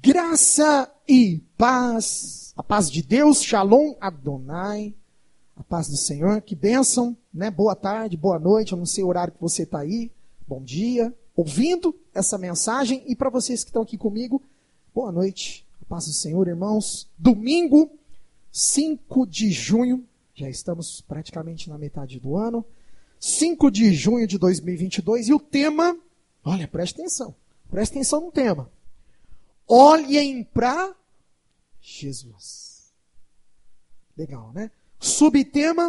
Graça e paz, a paz de Deus, Shalom Adonai, a paz do Senhor, que bênção, né? Boa tarde, boa noite, eu não sei o horário que você está aí, bom dia, ouvindo essa mensagem, e para vocês que estão aqui comigo, boa noite, a paz do Senhor, irmãos. Domingo, 5 de junho, já estamos praticamente na metade do ano, 5 de junho de 2022, e o tema, olha, presta atenção no tema. Olhem para Jesus. Legal, né? Subtema: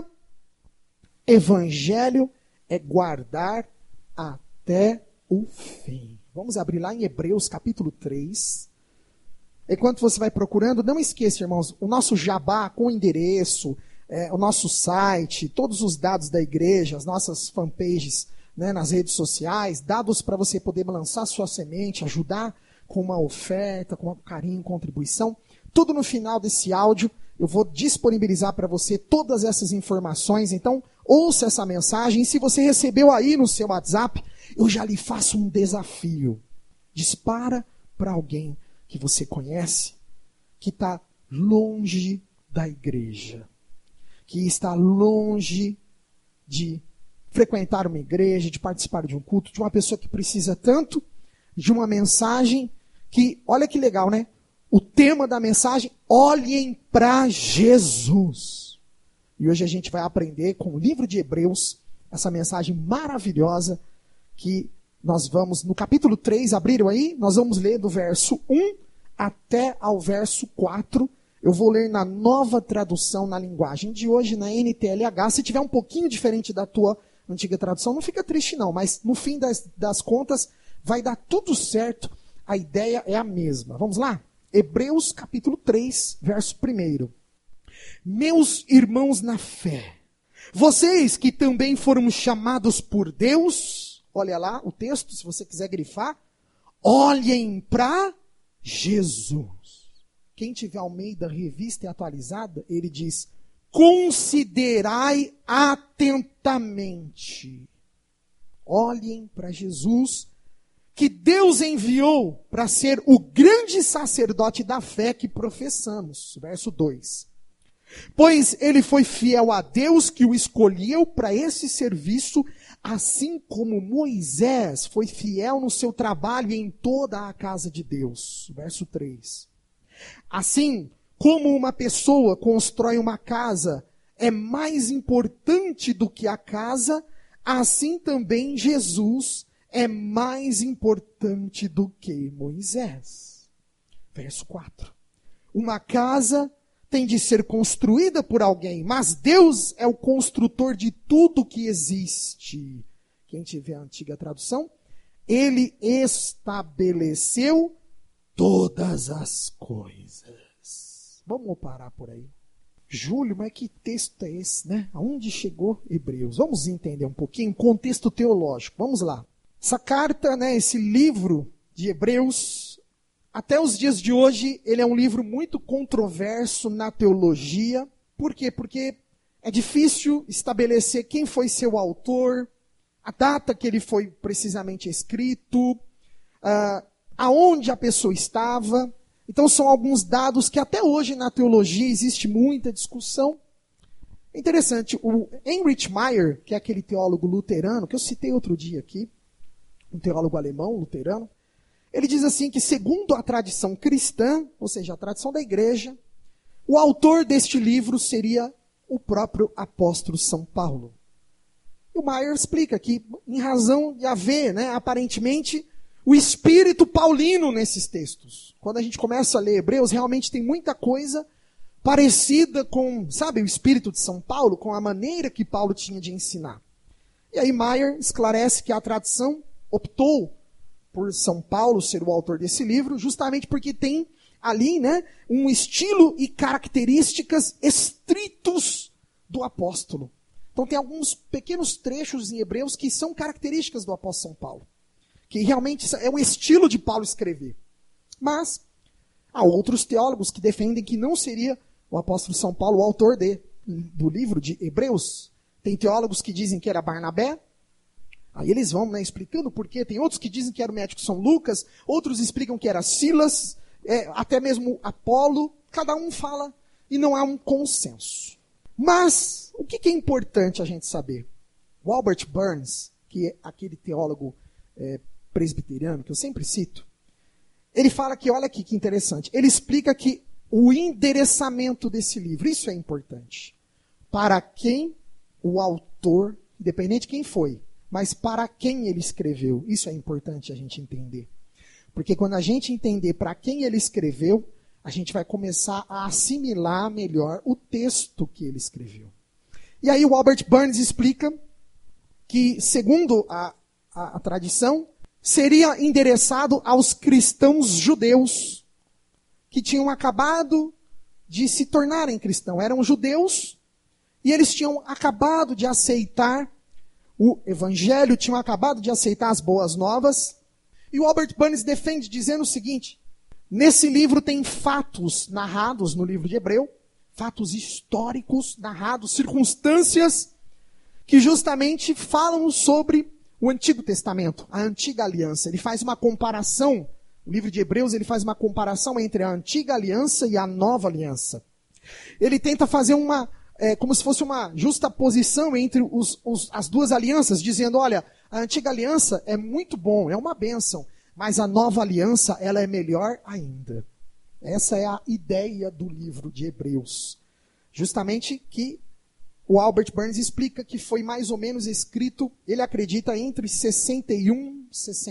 Evangelho é guardar até o fim. Vamos abrir lá em Hebreus capítulo 3. Enquanto você vai procurando, não esqueça, irmãos, o nosso jabá com o endereço, o nosso site, todos os dados da igreja, as nossas fanpages, né, nas redes sociais, dados para você poder lançar sua semente, ajudar com uma oferta, com carinho, contribuição. Tudo no final desse áudio, eu vou disponibilizar para você todas essas informações. Então, ouça essa mensagem. E se você recebeu aí no seu WhatsApp, eu já lhe faço um desafio. Dispara para alguém que você conhece, que está longe da igreja, que está longe de frequentar uma igreja, de participar de um culto, de uma pessoa que precisa tanto de uma mensagem que, olha que legal, né? O tema da mensagem, olhem para Jesus. E hoje a gente vai aprender com o livro de Hebreus, essa mensagem maravilhosa que nós vamos, no capítulo 3, abriram aí? Nós vamos ler do verso 1 até ao verso 4. Eu vou ler na nova tradução na linguagem de hoje, na NTLH. Se tiver um pouquinho diferente da tua antiga tradução, não fica triste não, mas no fim das contas vai dar tudo certo. A ideia é a mesma. Vamos lá? Hebreus capítulo 3, verso 1. Meus irmãos na fé, vocês que também foram chamados por Deus, olha lá o texto, se você quiser grifar, olhem para Jesus. Quem tiver Almeida Revista e Atualizada, ele diz: considerai atentamente. Olhem para Jesus, que Deus enviou para ser o grande sacerdote da fé que professamos. Verso 2. Pois ele foi fiel a Deus que o escolheu para esse serviço, assim como Moisés foi fiel no seu trabalho em toda a casa de Deus. Verso 3. Assim como uma pessoa constrói uma casa é mais importante do que a casa, assim também Jesus é mais importante do que Moisés. Verso 4. Uma casa tem de ser construída por alguém, mas Deus é o construtor de tudo que existe. Quem tiver a antiga tradução, ele estabeleceu todas as coisas. Vamos parar por aí. Júlio, mas que texto é esse, né? Aonde chegou Hebreus? Vamos entender um pouquinho, contexto teológico. Vamos lá. Essa carta, né, esse livro de Hebreus, até os dias de hoje, ele é um livro muito controverso na teologia. Por quê? Porque é difícil estabelecer quem foi seu autor, a data que ele foi precisamente escrito, aonde a pessoa estava. Então são alguns dados que até hoje na teologia existe muita discussão. É interessante, o Heinrich Meyer, que é aquele teólogo luterano, que eu citei outro dia aqui, um teólogo alemão, luterano, ele diz assim que, segundo a tradição cristã, ou seja, a tradição da igreja, o autor deste livro seria o próprio apóstolo São Paulo. E o Meyer explica que, em razão de haver, né, aparentemente, o espírito paulino nesses textos. Quando a gente começa a ler Hebreus, realmente tem muita coisa parecida com, sabe, o espírito de São Paulo, com a maneira que Paulo tinha de ensinar. E aí Meyer esclarece que a tradição optou por São Paulo ser o autor desse livro, justamente porque tem ali, né, um estilo e características estritos do apóstolo. Então tem alguns pequenos trechos em Hebreus que são características do apóstolo São Paulo, que realmente é o estilo de Paulo escrever. Mas há outros teólogos que defendem que não seria o apóstolo São Paulo o autor do livro de Hebreus. Tem teólogos que dizem que era Barnabé. Aí eles vão, né, explicando por quê. Tem outros que dizem que era o médico São Lucas. Outros explicam que era Silas. até mesmo Apolo, cada um fala e não há um consenso. Mas o que é importante a gente saber? O Albert Burns, que é aquele teólogo presbiteriano que eu sempre cito, ele fala que, olha aqui que interessante, ele explica que o endereçamento desse livro, isso é importante. Para quem o autor, independente de quem foi, mas para quem ele escreveu, isso é importante a gente entender. Porque quando a gente entender para quem ele escreveu, a gente vai começar a assimilar melhor o texto que ele escreveu. E aí o Albert Burns explica que, segundo a tradição, seria endereçado aos cristãos judeus que tinham acabado de se tornarem cristãos. Eram judeus e eles tinham acabado de aceitar o evangelho, tinham acabado de aceitar as boas novas. E o Albert Burns defende dizendo o seguinte: nesse livro tem fatos narrados no livro de Hebreu, fatos históricos narrados, circunstâncias que justamente falam sobre o Antigo Testamento, a Antiga Aliança. Ele faz uma comparação, o livro de Hebreus ele faz uma comparação entre a Antiga Aliança e a Nova Aliança. Ele tenta fazer como se fosse uma justaposição entre as duas alianças, dizendo, olha, a Antiga Aliança é muito bom, é uma bênção, mas a Nova Aliança ela é melhor ainda. Essa é a ideia do livro de Hebreus. Justamente que o Albert Burns explica que foi mais ou menos escrito, ele acredita, entre 61 e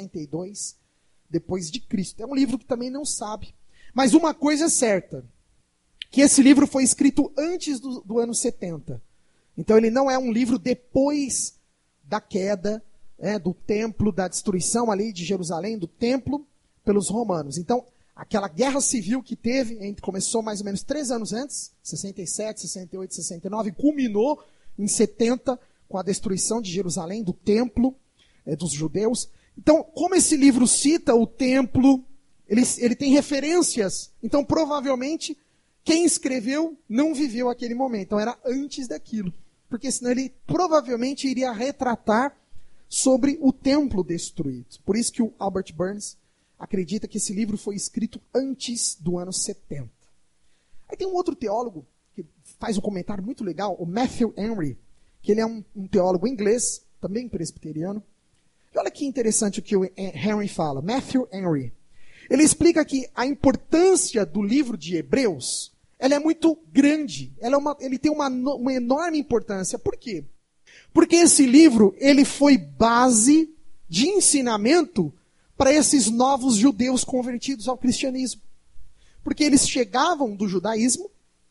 62 depois de Cristo. É um livro que também não sabe. Mas uma coisa é certa, que esse livro foi escrito antes do ano 70. Então ele não é um livro depois da queda, do templo, da destruição ali de Jerusalém, do templo, pelos romanos. Então, aquela guerra civil que teve, começou mais ou menos 3 anos antes, 67, 68, 69, culminou em 70 com a destruição de Jerusalém, do templo dos judeus. Então, como esse livro cita o templo, ele tem referências. Então, provavelmente, quem escreveu não viveu aquele momento. Então, era antes daquilo. Porque senão ele provavelmente iria retratar sobre o templo destruído. Por isso que o Albert Burns acredita que esse livro foi escrito antes do ano 70. Aí tem um outro teólogo que faz um comentário muito legal, o Matthew Henry, que ele é um teólogo inglês, também presbiteriano. E olha que interessante o que o Henry fala. Matthew Henry. Ele explica que a importância do livro de Hebreus, ela é muito grande. Ele tem uma enorme importância. Por quê? Porque esse livro, ele foi base de ensinamento para esses novos judeus convertidos ao cristianismo. Porque eles chegavam do judaísmo,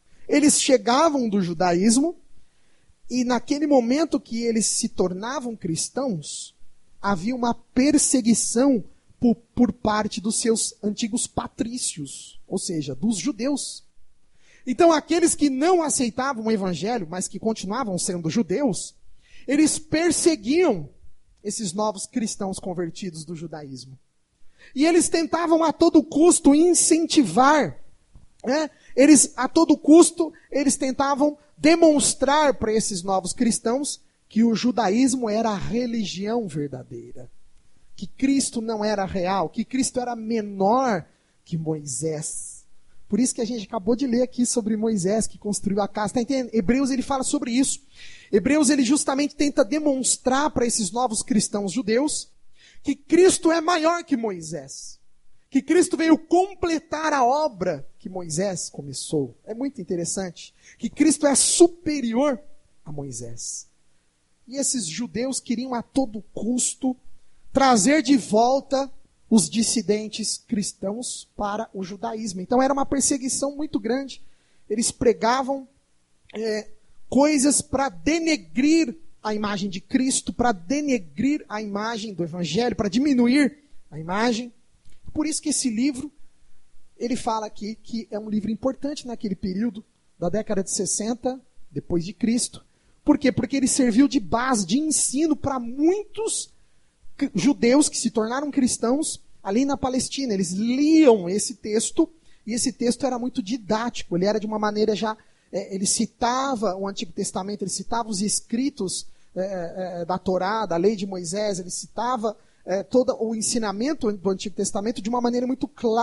e naquele momento que eles se tornavam cristãos, havia uma perseguição por parte dos seus antigos patrícios, ou seja, dos judeus. Então aqueles que não aceitavam o evangelho, mas que continuavam sendo judeus, eles perseguiam esses novos cristãos convertidos do judaísmo. E eles tentavam a todo custo incentivar, a todo custo, eles tentavam demonstrar para esses novos cristãos que o judaísmo era a religião verdadeira. Que Cristo não era real, que Cristo era menor que Moisés. Por isso que a gente acabou de ler aqui sobre Moisés que construiu a casa. Tá entendendo? Hebreus ele fala sobre isso. Hebreus ele justamente tenta demonstrar para esses novos cristãos judeus que Cristo é maior que Moisés. Que Cristo veio completar a obra que Moisés começou. É muito interessante. Que Cristo é superior a Moisés. E esses judeus queriam a todo custo trazer de volta os dissidentes cristãos para o judaísmo. Então era uma perseguição muito grande. Eles pregavam coisas para denegrir a imagem de Cristo, para denegrir a imagem do Evangelho, para diminuir a imagem. Por isso que esse livro, ele fala aqui que é um livro importante naquele período da década de 60, depois de Cristo. Por quê? Porque ele serviu de base, de ensino para muitos judeus que se tornaram cristãos ali na Palestina. Eles liam esse texto, e esse texto era muito didático. Ele era de uma maneira já... ele citava o Antigo Testamento, ele citava os escritos da Torá, da lei de Moisés, ele citava todo o ensinamento do Antigo Testamento de uma maneira muito clara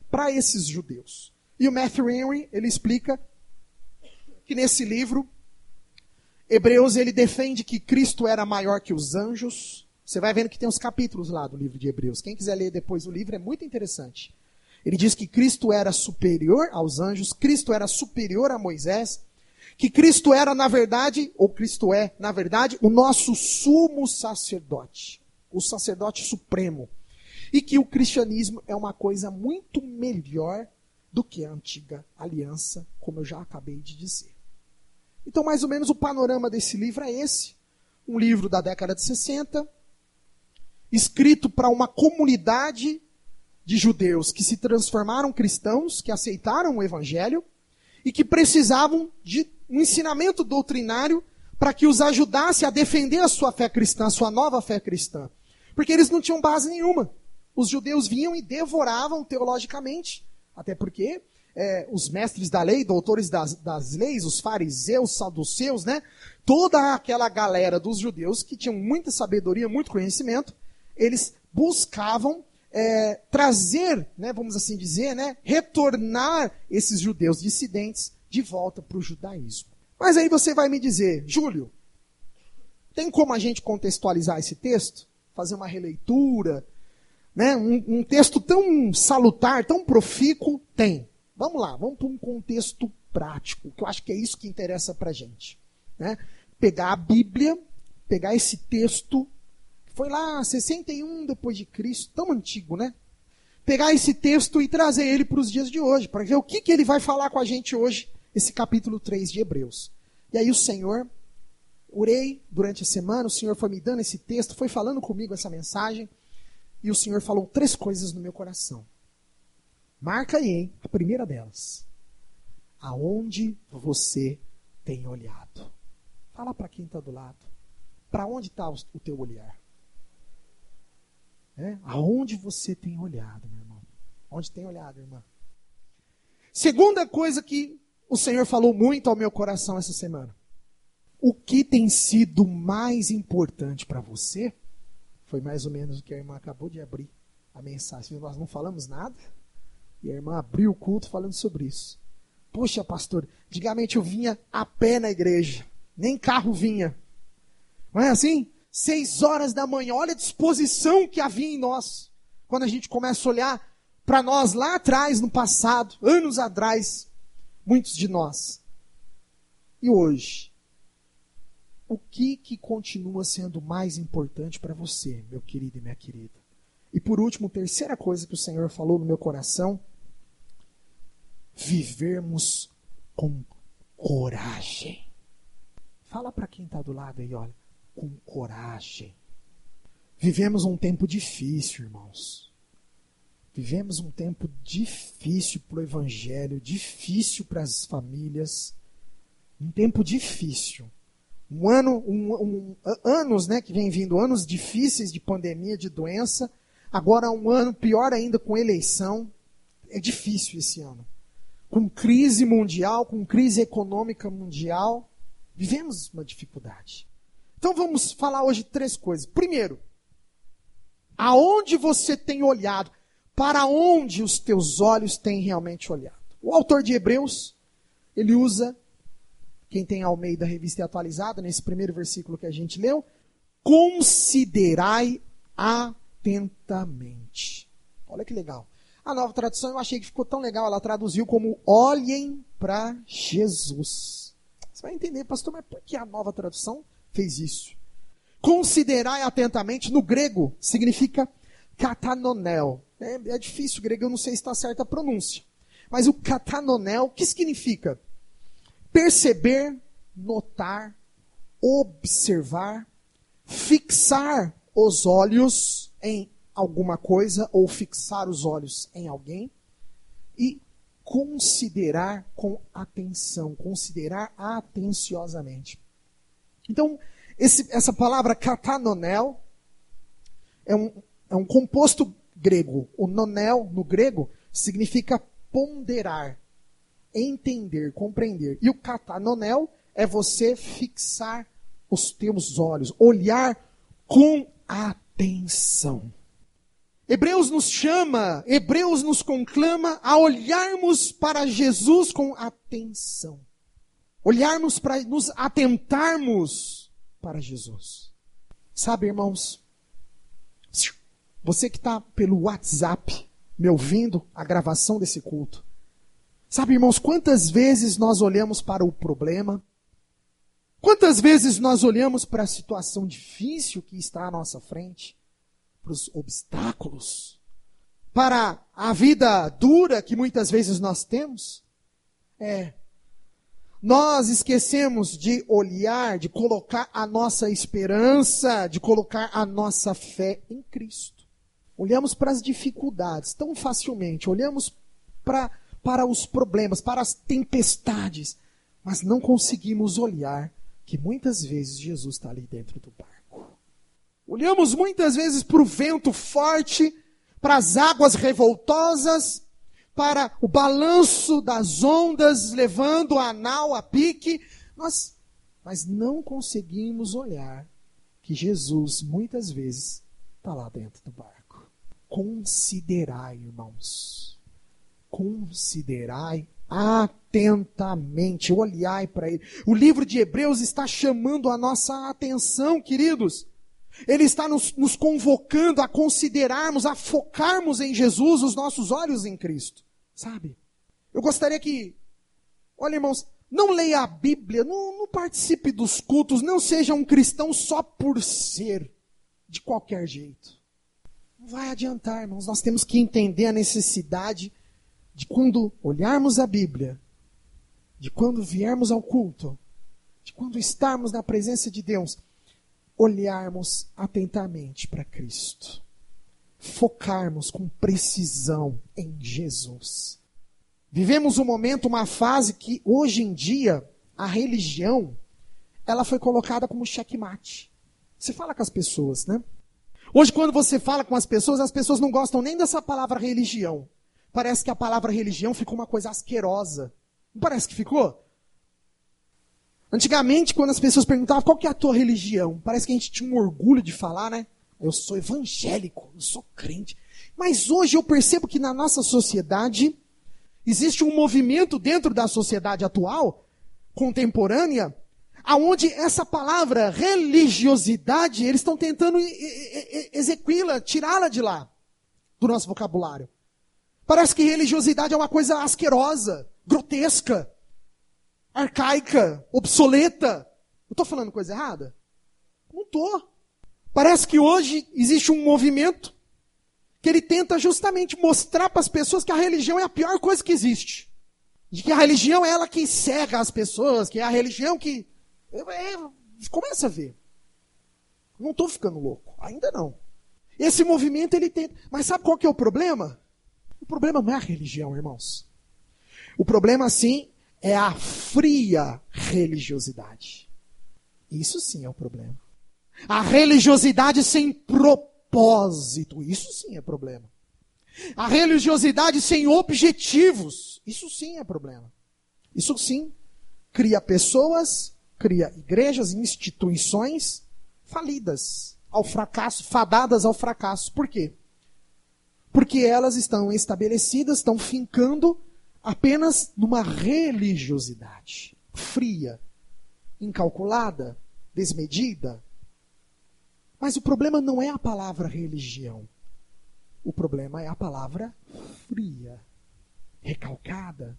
para esses judeus. E o Matthew Henry, ele explica que nesse livro, Hebreus, ele defende que Cristo era maior que os anjos. Você vai vendo que tem uns capítulos lá do livro de Hebreus. Quem quiser ler depois o livro é muito interessante. Ele diz que Cristo era superior aos anjos, Cristo era superior a Moisés, que Cristo era, na verdade, ou Cristo é, na verdade, o nosso sumo sacerdote, o sacerdote supremo. E que o cristianismo é uma coisa muito melhor do que a antiga aliança, como eu já acabei de dizer. Então, mais ou menos, o panorama desse livro é esse. Um livro da década de 60, escrito para uma comunidade de judeus que se transformaram cristãos, que aceitaram o evangelho e que precisavam de um ensinamento doutrinário para que os ajudasse a defender a sua fé cristã, a sua nova fé cristã. Porque eles não tinham base nenhuma. Os judeus vinham e devoravam teologicamente. Até porque os mestres da lei, doutores das leis, os fariseus, saduceus, né? Toda aquela galera dos judeus que tinham muita sabedoria, muito conhecimento, eles buscavam trazer, né, vamos assim dizer, né, retornar esses judeus dissidentes de volta para o judaísmo. Mas aí você vai me dizer, Júlio, tem como a gente contextualizar esse texto? Fazer uma releitura? Né, um texto tão salutar, tão profícuo? Tem. Vamos lá, vamos para um contexto prático, que eu acho que é isso que interessa para a gente. Né? Pegar a Bíblia, pegar esse texto, que foi lá 61 depois de Cristo, tão antigo, né? Pegar esse texto e trazer ele para os dias de hoje, para ver o que ele vai falar com a gente hoje, esse capítulo 3 de Hebreus. E aí o Senhor, orei durante a semana, o Senhor foi me dando esse texto, foi falando comigo essa mensagem, e o Senhor falou 3 coisas no meu coração. Marca aí, hein? A primeira delas. Aonde você tem olhado? Fala para quem está do lado. Para onde está o teu olhar? Aonde você tem olhado, meu irmão? Onde tem olhado, irmã? Segunda coisa que o Senhor falou muito ao meu coração essa semana. O que tem sido mais importante para você? Foi mais ou menos o que a irmã acabou de abrir a mensagem. Nós não falamos nada. E a irmã abriu o culto falando sobre isso. Poxa, pastor, antigamente eu vinha a pé na igreja. Nem carro vinha. Não é assim? 6 horas da manhã. Olha a disposição que havia em nós. Quando a gente começa a olhar para nós lá atrás, no passado, anos atrás, muitos de nós. E hoje? O que continua sendo mais importante para você, meu querido e minha querida? E por último, terceira coisa que o Senhor falou no meu coração, vivermos com coragem. Fala para quem está do lado aí, olha, com coragem. Vivemos um tempo difícil, irmãos. Vivemos um tempo difícil para o Evangelho, difícil para as famílias. Um tempo difícil. Anos, né, que vem vindo, anos difíceis de pandemia, de doença. Agora um ano pior ainda com eleição. É difícil esse ano. Com crise mundial, com crise econômica mundial. Vivemos uma dificuldade. Então vamos falar hoje 3 coisas. Primeiro, aonde você tem olhado? Para onde os teus olhos têm realmente olhado? O autor de Hebreus, ele usa, quem tem Almeida Revista Atualizada, nesse primeiro versículo que a gente leu, considerai atentamente. Olha que legal. A Nova Tradução eu achei que ficou tão legal, ela traduziu como olhem para Jesus. Você vai entender, pastor, mas por que a Nova Tradução fez isso? Considerai atentamente, no grego, significa katanonel. É difícil o grego, eu não sei se está certa a pronúncia. Mas o katanonel, o que significa? Perceber, notar, observar, fixar os olhos em alguma coisa ou fixar os olhos em alguém e considerar com atenção, considerar atenciosamente. Então, essa palavra katanonel é um composto grego. O nonel, no grego, significa ponderar, entender, compreender. E o katanonel é você fixar os teus olhos, olhar com atenção. Hebreus nos chama, Hebreus nos conclama a olharmos para Jesus com atenção. Olharmos para nos atentarmos para Jesus. Sabe, irmãos, você que está pelo WhatsApp me ouvindo a gravação desse culto, sabe, irmãos, quantas vezes nós olhamos para o problema? Quantas vezes nós olhamos para a situação difícil que está à nossa frente? Para os obstáculos? Para a vida dura que muitas vezes nós temos? Nós esquecemos de olhar, de colocar a nossa esperança, de colocar a nossa fé em Cristo. Olhamos para as dificuldades tão facilmente, olhamos para os problemas, para as tempestades, mas não conseguimos olhar que muitas vezes Jesus está ali dentro do barco. Olhamos muitas vezes para o vento forte, para as águas revoltosas, para o balanço das ondas levando a nau a pique, mas não conseguimos olhar que Jesus muitas vezes está lá dentro do barco. Considerai, irmãos, considerai atentamente, olhai para ele. O livro de Hebreus está chamando a nossa atenção, queridos. Ele está nos convocando a considerarmos, a focarmos em Jesus, os nossos olhos em Cristo. Sabe? Eu gostaria que, olha, irmãos, não leia a Bíblia, não participe dos cultos, não seja um cristão só por ser, de qualquer jeito. Não vai adiantar, irmãos. Nós temos que entender a necessidade de quando olharmos a Bíblia, de quando viermos ao culto, de quando estarmos na presença de Deus, olharmos atentamente para Cristo. Focarmos com precisão em Jesus. Vivemos um momento, uma fase que hoje em dia a religião, ela foi colocada como checkmate. Você fala com as pessoas, né? Hoje quando você fala com as pessoas não gostam nem dessa palavra religião. Parece que a palavra religião ficou uma coisa asquerosa. Não parece que ficou? Antigamente, quando as pessoas perguntavam qual que é a tua religião, parece que a gente tinha um orgulho de falar, né? Eu sou evangélico, eu sou crente. Mas hoje eu percebo que na nossa sociedade existe um movimento dentro da sociedade atual, contemporânea, aonde essa palavra religiosidade, eles estão tentando exequí-la, tirá-la de lá, do nosso vocabulário. Parece que religiosidade é uma coisa asquerosa, grotesca, arcaica, obsoleta. Eu estou falando coisa errada? Não estou. Parece que hoje existe um movimento que ele tenta justamente mostrar para as pessoas que a religião é a pior coisa que existe. De que a religião é ela que cega as pessoas, que é a religião que... Começa a ver. Não estou ficando louco, ainda não. Esse movimento ele tenta... Mas sabe qual que é o problema? O problema não é a religião, irmãos. O problema, sim, é a fria religiosidade. Isso sim é o problema. A religiosidade sem propósito, isso sim é problema. A religiosidade sem objetivos, isso sim é problema. Isso sim cria pessoas, cria igrejas, instituições falidas ao fracasso, fadadas ao fracasso. Por quê? Porque elas estão estabelecidas, estão fincando apenas numa religiosidade fria, incalculada, desmedida. Mas o problema não é a palavra religião. O problema é a palavra fria, recalcada.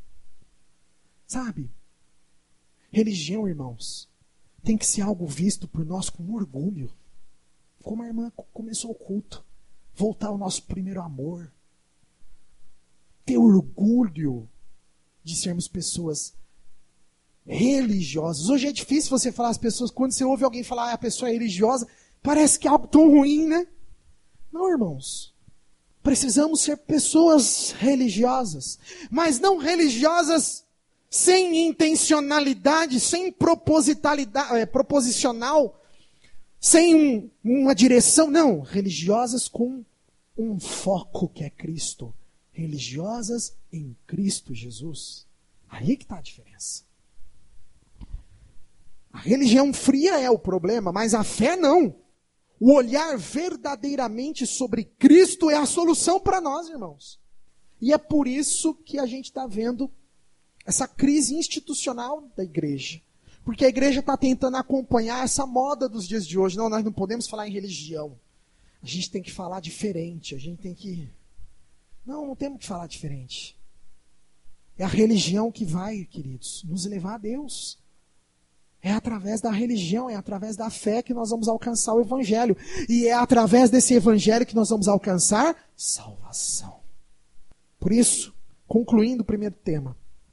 Sabe? Religião, irmãos, tem que ser algo visto por nós com orgulho. Como a irmã começou o culto. Voltar ao nosso primeiro amor. Ter orgulho de sermos pessoas religiosas. Hoje é difícil você falar às pessoas, quando você ouve alguém falar a pessoa é religiosa, parece que é algo tão ruim, né? Não, irmãos. Precisamos ser pessoas religiosas. Mas não religiosas sem intencionalidade, sem proposicional, sem uma direção. Não, religiosas com um foco que é Cristo. Religiosas em Cristo Jesus. Aí que está a diferença. A religião fria é o problema, mas a fé não. O olhar verdadeiramente sobre Cristo é a solução para nós, irmãos. E é por isso que a gente está vendo essa crise institucional da igreja. Porque a igreja está tentando acompanhar essa moda dos dias de hoje. Não, nós não podemos falar em religião. A gente tem que falar diferente. A gente tem que... Não temos que falar diferente. É a religião que vai, queridos, nos levar a Deus. É através da religião, é através da fé que nós vamos alcançar o Evangelho. E é através desse Evangelho que nós vamos alcançar salvação. Por isso, concluindo o primeiro tema,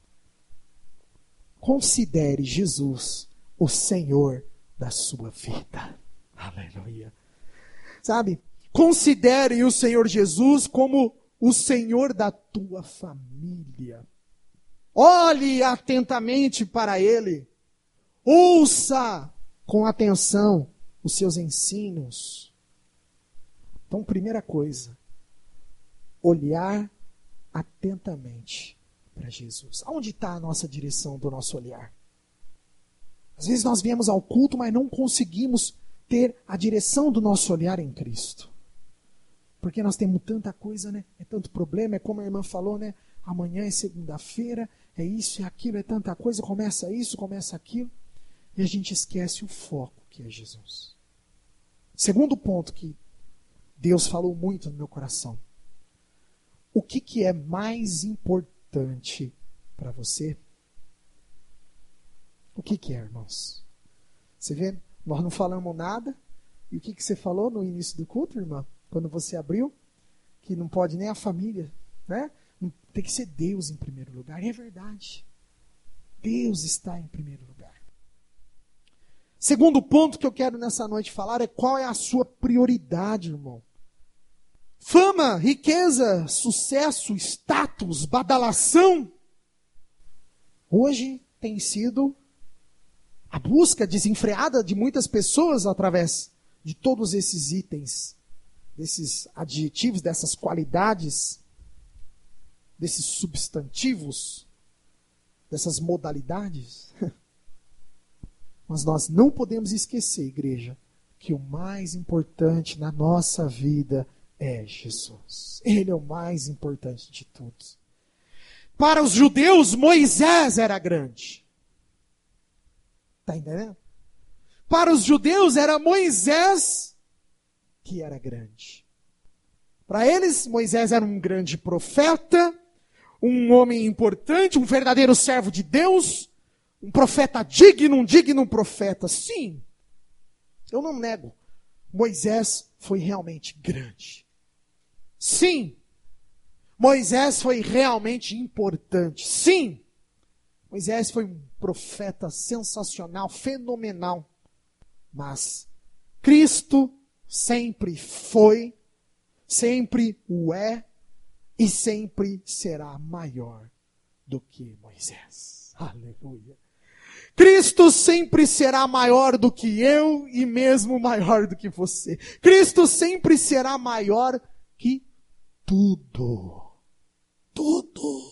considere Jesus o Senhor da sua vida. Aleluia. Sabe? Considere o Senhor Jesus como o Senhor da tua família. Olhe atentamente para Ele. Ouça com atenção os seus ensinos. Então, primeira coisa, olhar atentamente para Jesus. Onde está a nossa direção do nosso olhar? Às vezes nós viemos ao culto, mas não conseguimos ter a direção do nosso olhar em Cristo. Porque nós temos tanta coisa, né? É tanto problema, é como a irmã falou, né? Amanhã é segunda-feira, é isso, é aquilo, é tanta coisa, começa isso, começa aquilo. E a gente esquece o foco que é Jesus. Segundo ponto que Deus falou muito no meu coração. O que é mais importante para você? O que é, irmãos? Você vê, nós não falamos nada. E o que você falou no início do culto, irmã? Quando você abriu? Que não pode nem a família, né? Tem que ser Deus em primeiro lugar. E é verdade. Deus está em primeiro lugar. Segundo ponto que eu quero nessa noite falar é qual é a sua prioridade, irmão. Fama, riqueza, sucesso, status, badalação. Hoje tem sido a busca desenfreada de muitas pessoas através de todos esses itens, desses adjetivos, dessas qualidades, desses substantivos, dessas modalidades. Mas nós não podemos esquecer, igreja, que o mais importante na nossa vida é Jesus. Ele é o mais importante de todos. Para os judeus, Moisés era grande. Está entendendo? Para os judeus, era Moisés que era grande. Para eles, Moisés era um grande profeta, um homem importante, um verdadeiro servo de Deus, um profeta digno, um digno profeta. Sim, eu não nego. Moisés foi realmente grande. Sim, Moisés foi realmente importante. Sim, Moisés foi um profeta sensacional, fenomenal. Mas Cristo sempre foi, sempre o é e sempre será maior do que Moisés. Aleluia. Cristo sempre será maior do que eu e mesmo maior do que você. Cristo sempre será maior que tudo. Tudo.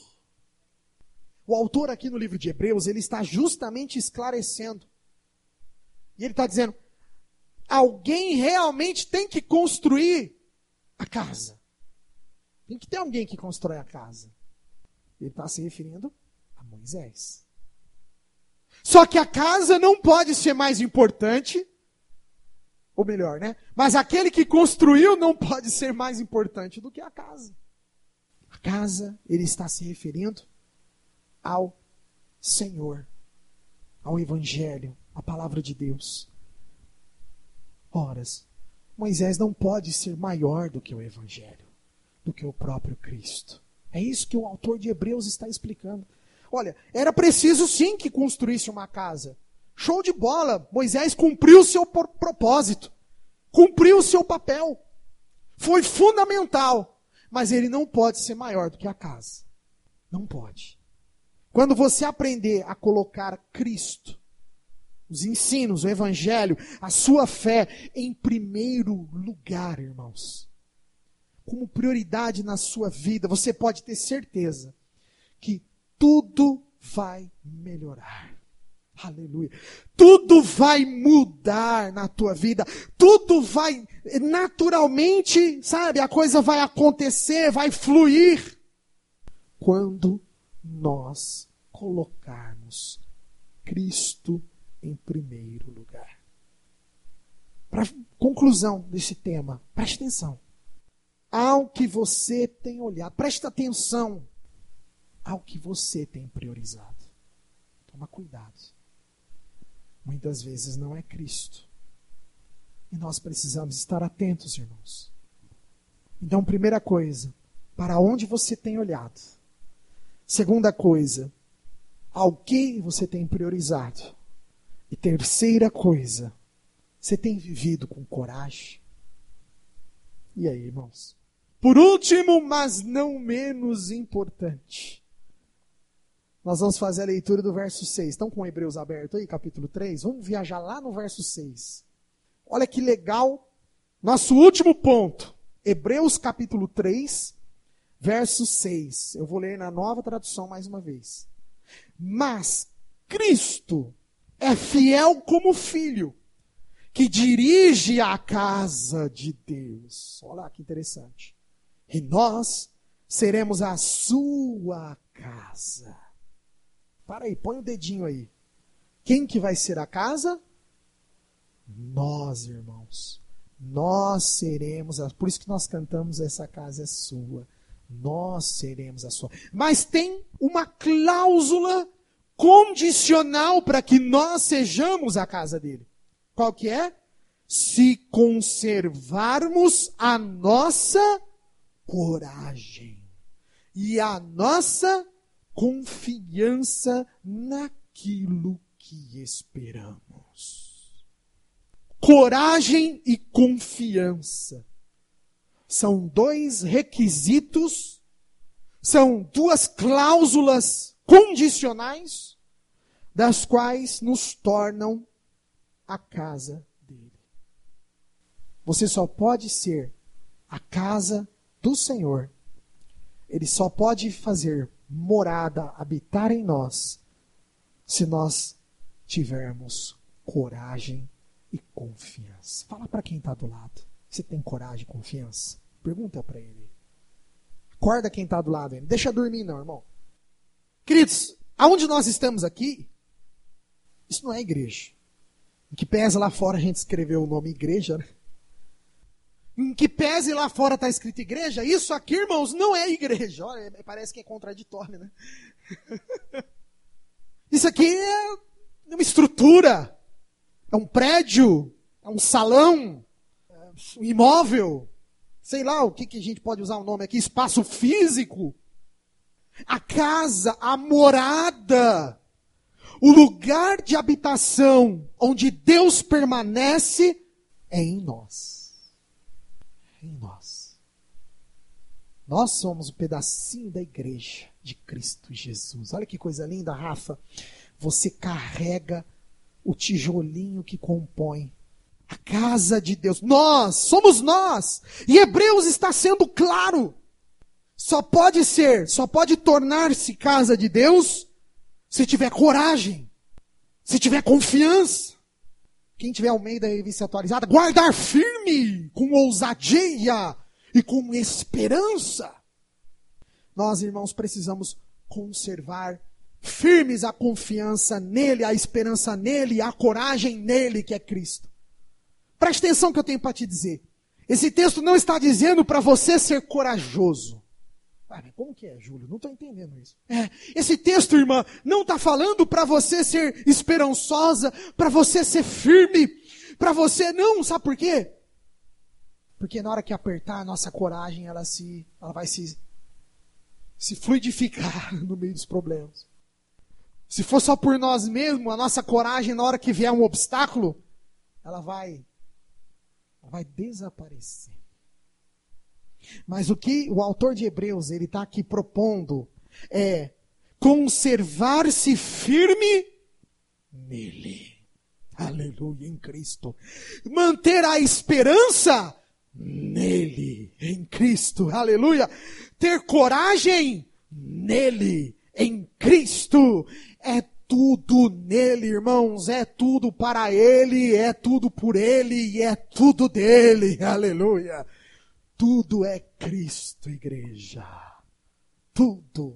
O autor aqui no livro de Hebreus, ele está justamente esclarecendo. E ele está dizendo, alguém realmente tem que construir a casa. Tem que ter alguém que constrói a casa. Ele está se referindo a Moisés. Só que a casa não pode ser mais importante, ou melhor, né? Mas aquele que construiu não pode ser mais importante do que a casa. A casa, ele está se referindo ao Senhor, ao Evangelho, à palavra de Deus. Ora, Moisés não pode ser maior do que o Evangelho, do que o próprio Cristo. É isso que o autor de Hebreus está explicando. Olha, era preciso sim que construísse uma casa. Show de bola, Moisés cumpriu o seu propósito, cumpriu o seu papel. Foi fundamental, mas ele não pode ser maior do que a casa. Não pode. Quando você aprender a colocar Cristo, os ensinos, o Evangelho, a sua fé em primeiro lugar, irmãos, como prioridade na sua vida, você pode ter certeza que tudo vai melhorar. Aleluia. Tudo vai mudar na tua vida. Tudo vai, naturalmente, sabe, a coisa vai acontecer, vai fluir. Quando nós colocarmos Cristo em primeiro lugar. Para conclusão desse tema, preste atenção. Ao que você tem olhado, preste atenção ao que você tem priorizado. Toma cuidado. Muitas vezes não é Cristo. E nós precisamos estar atentos, irmãos. Então, primeira coisa, para onde você tem olhado? Segunda coisa, ao que você tem priorizado? E terceira coisa, você tem vivido com coragem? E aí, irmãos? Por último, mas não menos importante, nós vamos fazer a leitura do verso 6. Estão com Hebreus aberto aí, capítulo 3? Vamos viajar lá no verso 6. Olha que legal. Nosso último ponto. Hebreus capítulo 3, verso 6. Eu vou ler na Nova Tradução mais uma vez. Mas Cristo é fiel como filho, que dirige a casa de Deus. Olha que interessante. E nós seremos a sua casa. Para aí, põe o dedinho aí. Quem que vai ser a casa? Nós, irmãos. Nós seremos, por isso que nós cantamos Essa Casa é Sua. Nós seremos a sua. Mas tem uma cláusula condicional para que nós sejamos a casa dele. Qual que é? Se conservarmos a nossa coragem e a nossa confiança naquilo que esperamos. Coragem e confiança são dois requisitos, são duas cláusulas condicionais, das quais nos tornam a casa dele. Você só pode ser a casa do Senhor. Ele só pode fazer morada, habitar em nós, se nós tivermos coragem e confiança. Fala para quem está do lado. Você tem coragem e confiança? Pergunta para ele. Acorda quem está do lado. Não deixa dormir não, irmão. Queridos, aonde nós estamos aqui, isso não é igreja. Em que pese lá fora a gente escreveu o nome igreja, né? Em que pese lá fora está escrito igreja, isso aqui, irmãos, não é igreja. Olha, parece que é contraditório, né? Isso aqui é uma estrutura, é um prédio, é um salão, é um imóvel, sei lá o que a gente pode usar o nome aqui, espaço físico. A casa, a morada, o lugar de habitação onde Deus permanece é em nós. Em nós. Nós somos um pedacinho da igreja de Cristo Jesus. Olha que coisa linda, Rafa. Você carrega o tijolinho que compõe a casa de Deus. Nós, somos nós. E Hebreus está sendo claro. Só pode tornar-se casa de Deus se tiver coragem, se tiver confiança. Quem tiver Almeida Revista Atualizada, guardar firme, com ousadia e com esperança. Nós, irmãos, precisamos conservar firmes a confiança nele, a esperança nele, a coragem nele, que é Cristo. Preste atenção no que eu tenho para te dizer. Esse texto não está dizendo para você ser corajoso. Mas como que é, Júlio? Não estou entendendo isso. Esse texto, irmã, não está falando para você ser esperançosa, para você ser firme, para você não, sabe por quê? Porque na hora que apertar a nossa coragem, ela vai se fluidificar no meio dos problemas. Se for só por nós mesmos, a nossa coragem, na hora que vier um obstáculo, ela vai desaparecer. Mas o que o autor de Hebreus ele está aqui propondo é conservar-se firme nele. Aleluia, em Cristo. Manter a esperança nele, em Cristo. Aleluia. Ter coragem nele, em Cristo. É tudo nele, irmãos, é tudo para ele, é tudo por ele e é tudo dele, aleluia. Tudo é Cristo, igreja. Tudo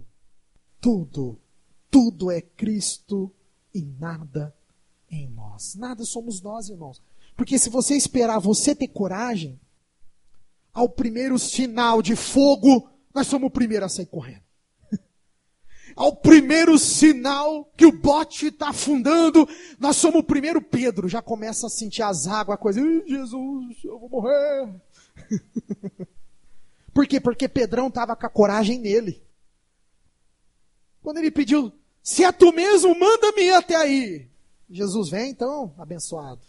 é Cristo e nada em nós. Nada somos nós, irmãos. Porque se você esperar você ter coragem, ao primeiro sinal de fogo, nós somos o primeiro a sair correndo. Ao primeiro sinal que o bote está afundando, nós somos o primeiro. Pedro já começa a sentir as águas, a coisa, Jesus, eu vou morrer. Por quê? Porque Pedrão estava com a coragem nele. Quando ele pediu, se é tu mesmo, manda-me ir até aí. Jesus vem, então, abençoado.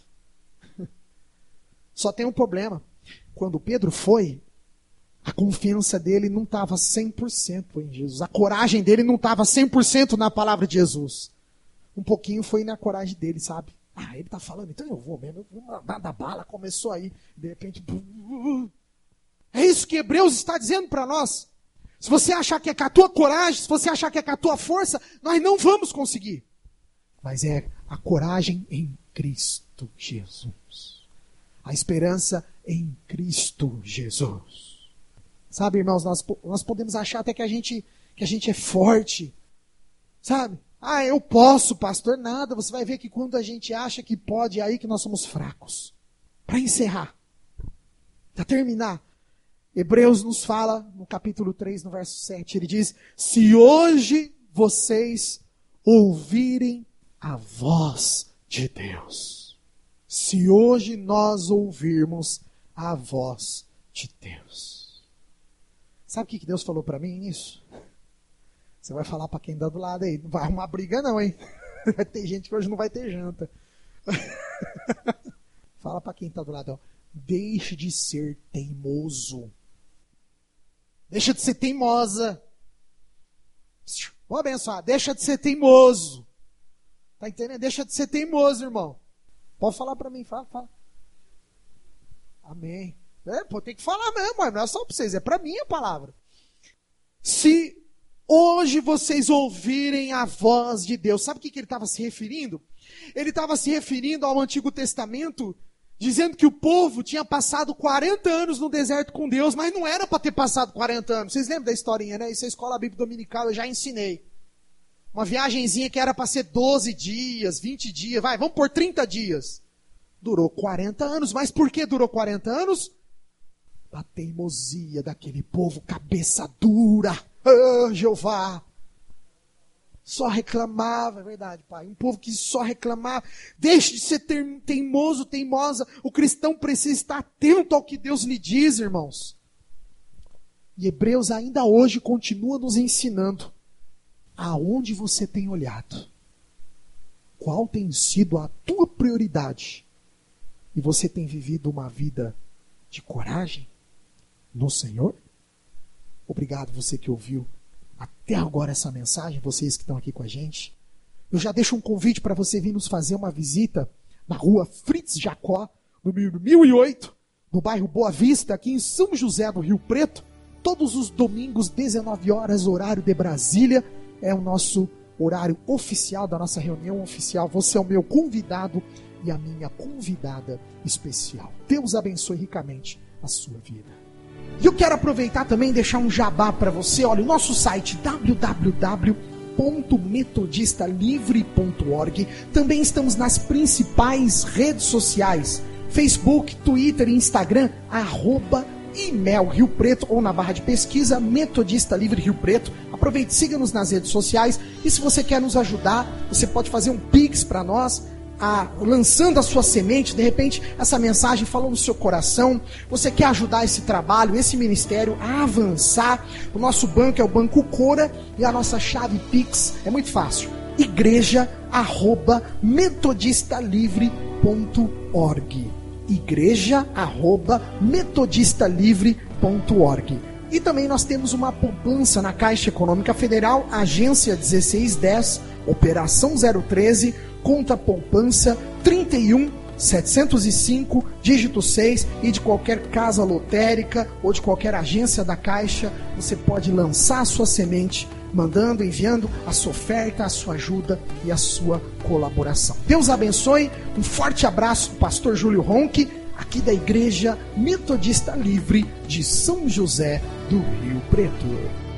Só tem um problema. Quando Pedro foi, a confiança dele não estava 100% em Jesus. A coragem dele não estava 100% na palavra de Jesus. Um pouquinho foi na coragem dele, sabe? Ele está falando, então eu vou mesmo. Eu vou mandar bala, começou aí. De repente... É isso que Hebreus está dizendo para nós. Se você achar que é com a tua coragem, se você achar que é com a tua força, nós não vamos conseguir. Mas é a coragem em Cristo Jesus. A esperança em Cristo Jesus. Sabe, irmãos, nós podemos achar até que a gente é forte. Sabe? Eu posso, pastor. Nada, você vai ver que quando a gente acha que pode, é aí que nós somos fracos. Para encerrar, para terminar, Hebreus nos fala, no capítulo 3, no verso 7, ele diz, se hoje vocês ouvirem a voz de Deus. Se hoje nós ouvirmos a voz de Deus. Sabe o que Deus falou para mim nisso? Você vai falar para quem está do lado aí. Não vai arrumar briga não, hein? Vai ter gente que hoje não vai ter janta. Fala para quem está do lado. Ó. Deixe de ser teimoso. Deixa de ser teimosa. Vou abençoar. Deixa de ser teimoso. Tá entendendo? Deixa de ser teimoso, irmão. Pode falar para mim. Fala. Amém. Tem que falar mesmo, não é só para vocês, é para mim a palavra. Se hoje vocês ouvirem a voz de Deus, sabe o que ele estava se referindo? Ele estava se referindo ao Antigo Testamento, dizendo que o povo tinha passado 40 anos no deserto com Deus, mas não era para ter passado 40 anos. Vocês lembram da historinha, né? Isso é a escola bíblica dominical, eu já ensinei. Uma viagenzinha que era para ser 12 dias, 20 dias, vamos por 30 dias. Durou 40 anos, mas por que durou 40 anos? A teimosia daquele povo, cabeça dura, Jeová, só reclamava, é verdade, pai, um povo que só reclamava. Deixe de ser teimoso, teimosa, o cristão precisa estar atento ao que Deus lhe diz, irmãos. E Hebreus ainda hoje continua nos ensinando, aonde você tem olhado, qual tem sido a tua prioridade, e você tem vivido uma vida de coragem no Senhor? Obrigado você que ouviu até agora essa mensagem, vocês que estão aqui com a gente. Eu já deixo um convite para você vir nos fazer uma visita na rua Fritz Jacó, número 1008, no bairro Boa Vista, aqui em São José do Rio Preto, todos os domingos, 19 horas, horário de Brasília, é o nosso horário oficial da nossa reunião oficial. Você é o meu convidado e a minha convidada especial. Deus abençoe ricamente a sua vida. E eu quero aproveitar também e deixar um jabá para você. Olha, o nosso site www.metodistalivre.org. Também estamos nas principais redes sociais: Facebook, Twitter e Instagram, @IMEL Rio Preto, ou na barra de pesquisa Metodista Livre Rio Preto. Aproveite, siga-nos nas redes sociais. E se você quer nos ajudar, você pode fazer um Pix para nós, lançando a sua semente. De repente essa mensagem falou no seu coração, você quer ajudar esse trabalho, esse ministério a avançar. O nosso banco é o Banco Cora e a nossa chave Pix é muito fácil: igreja@metodistalivre.org, igreja@metodistalivre.org. E também nós temos uma poupança na Caixa Econômica Federal, agência 1610, operação 013, conta poupança 31.705, dígito 6, e de qualquer casa lotérica ou de qualquer agência da Caixa, você pode lançar a sua semente mandando, enviando a sua oferta, a sua ajuda e a sua colaboração. Deus abençoe. Um forte abraço do pastor Júlio Ronque, aqui da Igreja Metodista Livre de São José do Rio Preto.